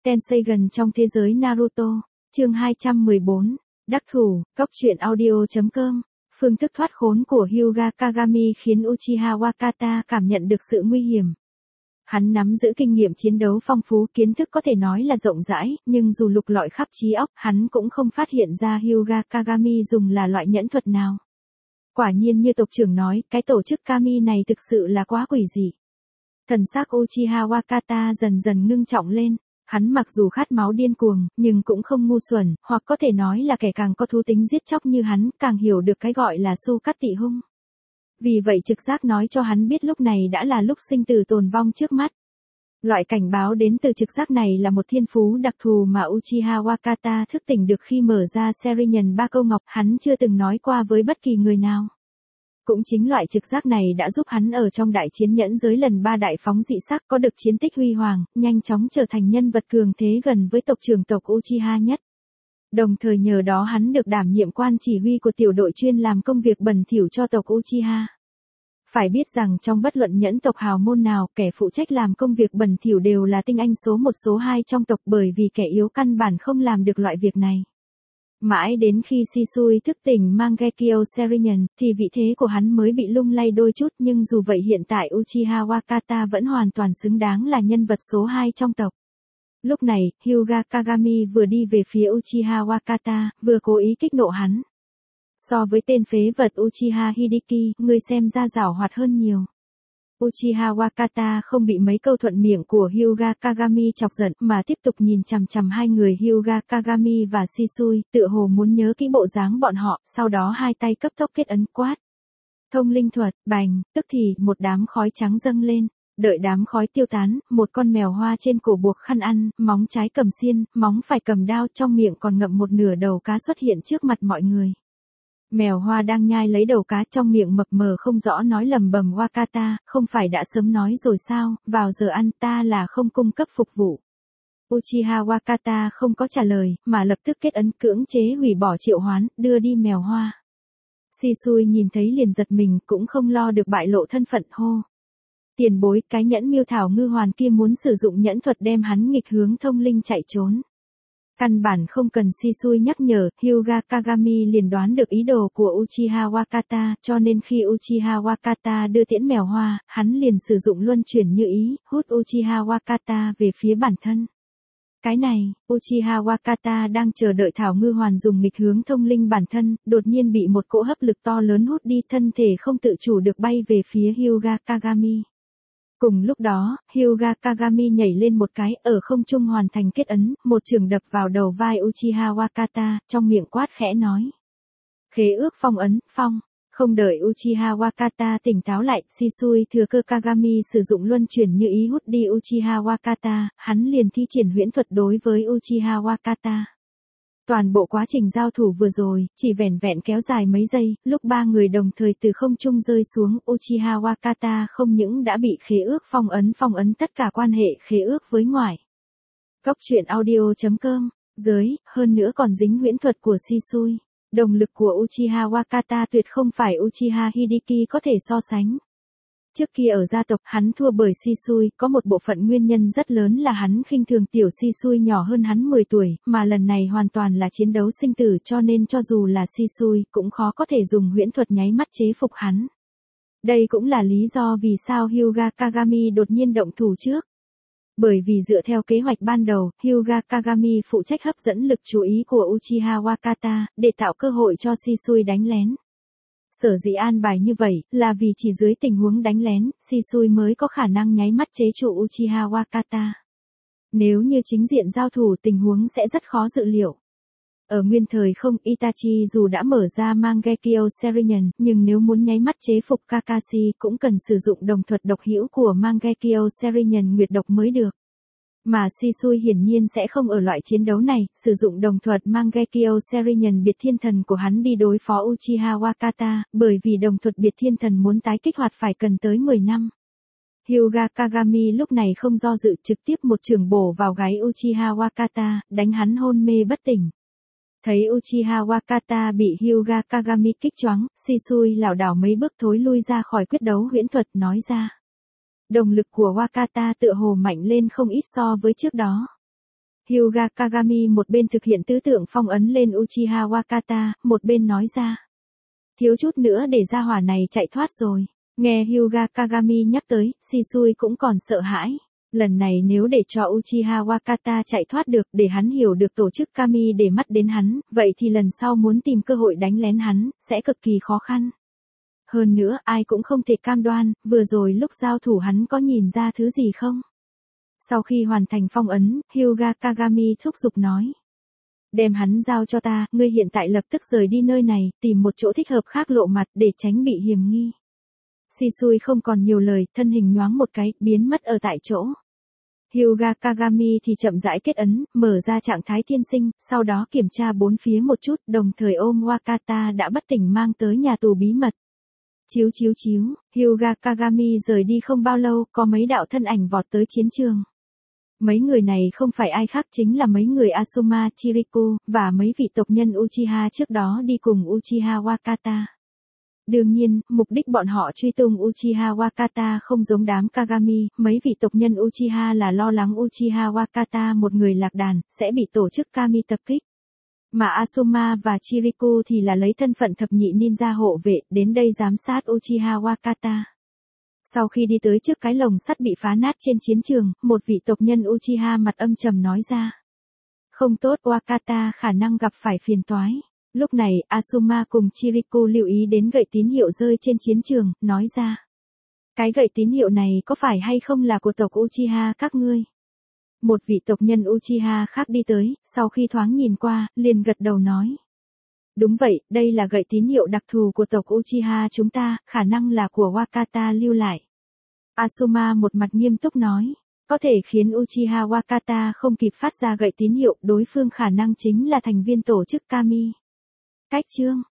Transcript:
Tenseigan trong thế giới Naruto, chương 214, đắc thủ, cốc truyện audio.com. Phương thức thoát khốn của Hyuga Kagami khiến Uchiha Wakata cảm nhận được sự nguy hiểm. Hắn nắm giữ kinh nghiệm chiến đấu phong phú, kiến thức có thể nói là rộng rãi, nhưng dù lục lọi khắp trí óc, hắn cũng không phát hiện ra Hyuga Kagami dùng là loại nhẫn thuật nào. Quả nhiên như tộc trưởng nói, cái tổ chức Kami này thực sự là quá quỷ dị. Thần sắc Uchiha Wakata dần dần ngưng trọng lên. Hắn mặc dù khát máu điên cuồng, nhưng cũng không ngu xuẩn, hoặc có thể nói là kẻ càng có thú tính giết chóc như hắn, càng hiểu được cái gọi là su cắt tị hung. Vì vậy trực giác nói cho hắn biết lúc này đã là lúc sinh tử tồn vong trước mắt. Loại cảnh báo đến từ trực giác này là một thiên phú đặc thù mà Uchiha Wakata thức tỉnh được khi mở ra Sharingan ba câu ngọc, hắn chưa từng nói qua với bất kỳ người nào. Cũng chính loại trực giác này đã giúp hắn ở trong đại chiến nhẫn giới lần 3 đại phóng dị sắc có được chiến tích huy hoàng, nhanh chóng trở thành nhân vật cường thế gần với tộc trưởng tộc Uchiha nhất. Đồng thời nhờ đó hắn được đảm nhiệm quan chỉ huy của tiểu đội chuyên làm công việc bẩn thỉu cho tộc Uchiha. Phải biết rằng trong bất luận nhẫn tộc hào môn nào, kẻ phụ trách làm công việc bẩn thỉu đều là tinh anh số 1 số 2 trong tộc, bởi vì kẻ yếu căn bản không làm được loại việc này. Mãi đến khi Shisui thức tỉnh Mangekyo Sharingan, thì vị thế của hắn mới bị lung lay đôi chút, nhưng dù vậy hiện tại Uchiha Wakata vẫn hoàn toàn xứng đáng là nhân vật số 2 trong tộc. Lúc này, Hyuga Kagami vừa đi về phía Uchiha Wakata, vừa cố ý kích nộ hắn. So với tên phế vật Uchiha Hideki, ngươi xem ra giảo hoạt hơn nhiều. Uchiha Wakata không bị mấy câu thuận miệng của Hyuga Kagami chọc giận, mà tiếp tục nhìn chằm chằm hai người Hyuga Kagami và Shisui, tựa hồ muốn nhớ kỹ bộ dáng bọn họ, sau đó hai tay cấp tốc kết ấn quát. Thông linh thuật, bành, tức thì một đám khói trắng dâng lên. Đợi đám khói tiêu tán, một con mèo hoa trên cổ buộc khăn ăn, móng trái cầm xiên, móng phải cầm đao, trong miệng còn ngậm một nửa đầu cá xuất hiện trước mặt mọi người. Mèo hoa đang nhai lấy đầu cá, trong miệng mập mờ không rõ nói lầm bầm Wakata, không phải đã sớm nói rồi sao, vào giờ ăn ta là không cung cấp phục vụ. Uchiha Wakata không có trả lời, mà lập tức kết ấn cưỡng chế hủy bỏ triệu hoán, đưa đi mèo hoa. Shisui nhìn thấy liền giật mình, cũng không lo được bại lộ thân phận, hô. Tiền bối, cái nhẫn miêu thảo ngư hoàn kia muốn sử dụng nhẫn thuật đem hắn nghịch hướng thông linh chạy trốn. Căn bản không cần Shisui nhắc nhở, Hyuga Kagami liền đoán được ý đồ của Uchiha Wakata, cho nên khi Uchiha Wakata đưa tiễn mèo hoa, hắn liền sử dụng luân chuyển như ý, hút Uchiha Wakata về phía bản thân. Cái này, Uchiha Wakata đang chờ đợi thảo ngư hoàn dùng nghịch hướng thông linh bản thân, đột nhiên bị một cỗ hấp lực to lớn hút đi, thân thể không tự chủ được bay về phía Hyuga Kagami. Cùng lúc đó, Hyuga Kagami nhảy lên một cái, ở không trung hoàn thành kết ấn, một chưởng đập vào đầu vai Uchiha Wakata, trong miệng quát khẽ nói. Khế ước phong ấn, phong. Không đợi Uchiha Wakata tỉnh táo lại, Shisui thừa cơ Kagami sử dụng luân chuyển như ý hút đi Uchiha Wakata, hắn liền thi triển huyễn thuật đối với Uchiha Wakata. Toàn bộ quá trình giao thủ vừa rồi, chỉ vẻn vẹn kéo dài mấy giây, lúc ba người đồng thời từ không trung rơi xuống, Uchiha Wakata không những đã bị khế ước phong ấn tất cả quan hệ khế ước với ngoại. Cốc truyện audio.com, giới, hơn nữa còn dính huyễn thuật của Shisui. Động lực của Uchiha Wakata tuyệt không phải Uchiha Hideki có thể so sánh. Trước kia ở gia tộc, hắn thua bởi Shisui, có một bộ phận nguyên nhân rất lớn là hắn khinh thường tiểu Shisui nhỏ hơn hắn 10 tuổi, mà lần này hoàn toàn là chiến đấu sinh tử, cho nên cho dù là Shisui, cũng khó có thể dùng huyễn thuật nháy mắt chế phục hắn. Đây cũng là lý do vì sao Hyuga Kagami đột nhiên động thủ trước. Bởi vì dựa theo kế hoạch ban đầu, Hyuga Kagami phụ trách hấp dẫn lực chú ý của Uchiha Wakata, để tạo cơ hội cho Shisui đánh lén. Sở dĩ an bài như vậy, là vì chỉ dưới tình huống đánh lén, Shisui mới có khả năng nháy mắt chế trụ Uchiha Wakata. Nếu như chính diện giao thủ tình huống sẽ rất khó dự liệu. Ở nguyên thời không, Itachi dù đã mở ra Mangekyo Sharingan, nhưng nếu muốn nháy mắt chế phục Kakashi cũng cần sử dụng đồng thuật độc hữu của Mangekyo Sharingan nguyệt độc mới được. Mà Shisui hiển nhiên sẽ không ở loại chiến đấu này, sử dụng đồng thuật Mangekyo Sharingan biệt thiên thần của hắn đi đối phó Uchiha Wakata, bởi vì đồng thuật biệt thiên thần muốn tái kích hoạt phải cần tới 10 năm. Hyuga Kagami lúc này không do dự, trực tiếp một chưởng bổ vào gáy Uchiha Wakata, đánh hắn hôn mê bất tỉnh. Thấy Uchiha Wakata bị Hyuga Kagami kích choáng, Shisui lảo đảo mấy bước thối lui ra khỏi quyết đấu huyễn thuật, nói ra. Động lực của Wakata tựa hồ mạnh lên không ít so với trước đó. Hyuga Kagami một bên thực hiện tứ tượng phong ấn lên Uchiha Wakata, một bên nói ra. Thiếu chút nữa để gia hỏa này chạy thoát rồi. Nghe Hyuga Kagami nhắc tới, Shisui cũng còn sợ hãi. Lần này nếu để cho Uchiha Wakata chạy thoát được để hắn hiểu được tổ chức Kami để mắt đến hắn, vậy thì lần sau muốn tìm cơ hội đánh lén hắn, sẽ cực kỳ khó khăn. Hơn nữa, ai cũng không thể cam đoan, vừa rồi lúc giao thủ hắn có nhìn ra thứ gì không? Sau khi hoàn thành phong ấn, Hyuga Kagami thúc giục nói. Đem hắn giao cho ta, ngươi hiện tại lập tức rời đi nơi này, tìm một chỗ thích hợp khác lộ mặt để tránh bị hiểm nghi. Shisui không còn nhiều lời, thân hình nhoáng một cái, biến mất ở tại chỗ. Hyuga Kagami thì chậm rãi kết ấn, mở ra trạng thái tiên sinh, sau đó kiểm tra bốn phía một chút, đồng thời ôm Wakata đã bất tỉnh mang tới nhà tù bí mật. Chiếu chiếu chiếu, Hyuga Kagami rời đi không bao lâu, có mấy đạo thân ảnh vọt tới chiến trường. Mấy người này không phải ai khác chính là mấy người Asuma, Chiriku, và mấy vị tộc nhân Uchiha trước đó đi cùng Uchiha Wakata. Đương nhiên, mục đích bọn họ truy tung Uchiha Wakata không giống đám Kagami, mấy vị tộc nhân Uchiha là lo lắng Uchiha Wakata một người lạc đàn, sẽ bị tổ chức Kami tập kích. Mà Asuma và Chiriku thì là lấy thân phận thập nhị ninja hộ vệ, đến đây giám sát Uchiha Wakata. Sau khi đi tới trước cái lồng sắt bị phá nát trên chiến trường, một vị tộc nhân Uchiha mặt âm trầm nói ra. Không tốt, Wakata khả năng gặp phải phiền toái. Lúc này, Asuma cùng Chiriku lưu ý đến gậy tín hiệu rơi trên chiến trường, nói ra. Cái gậy tín hiệu này có phải hay không là của tộc Uchiha các ngươi? Một vị tộc nhân Uchiha khác đi tới, sau khi thoáng nhìn qua, liền gật đầu nói. Đúng vậy, đây là gậy tín hiệu đặc thù của tộc Uchiha chúng ta, khả năng là của Wakata lưu lại. Asuma một mặt nghiêm túc nói. Có thể khiến Uchiha Wakata không kịp phát ra gậy tín hiệu, đối phương khả năng chính là thành viên tổ chức Kami. Cách chương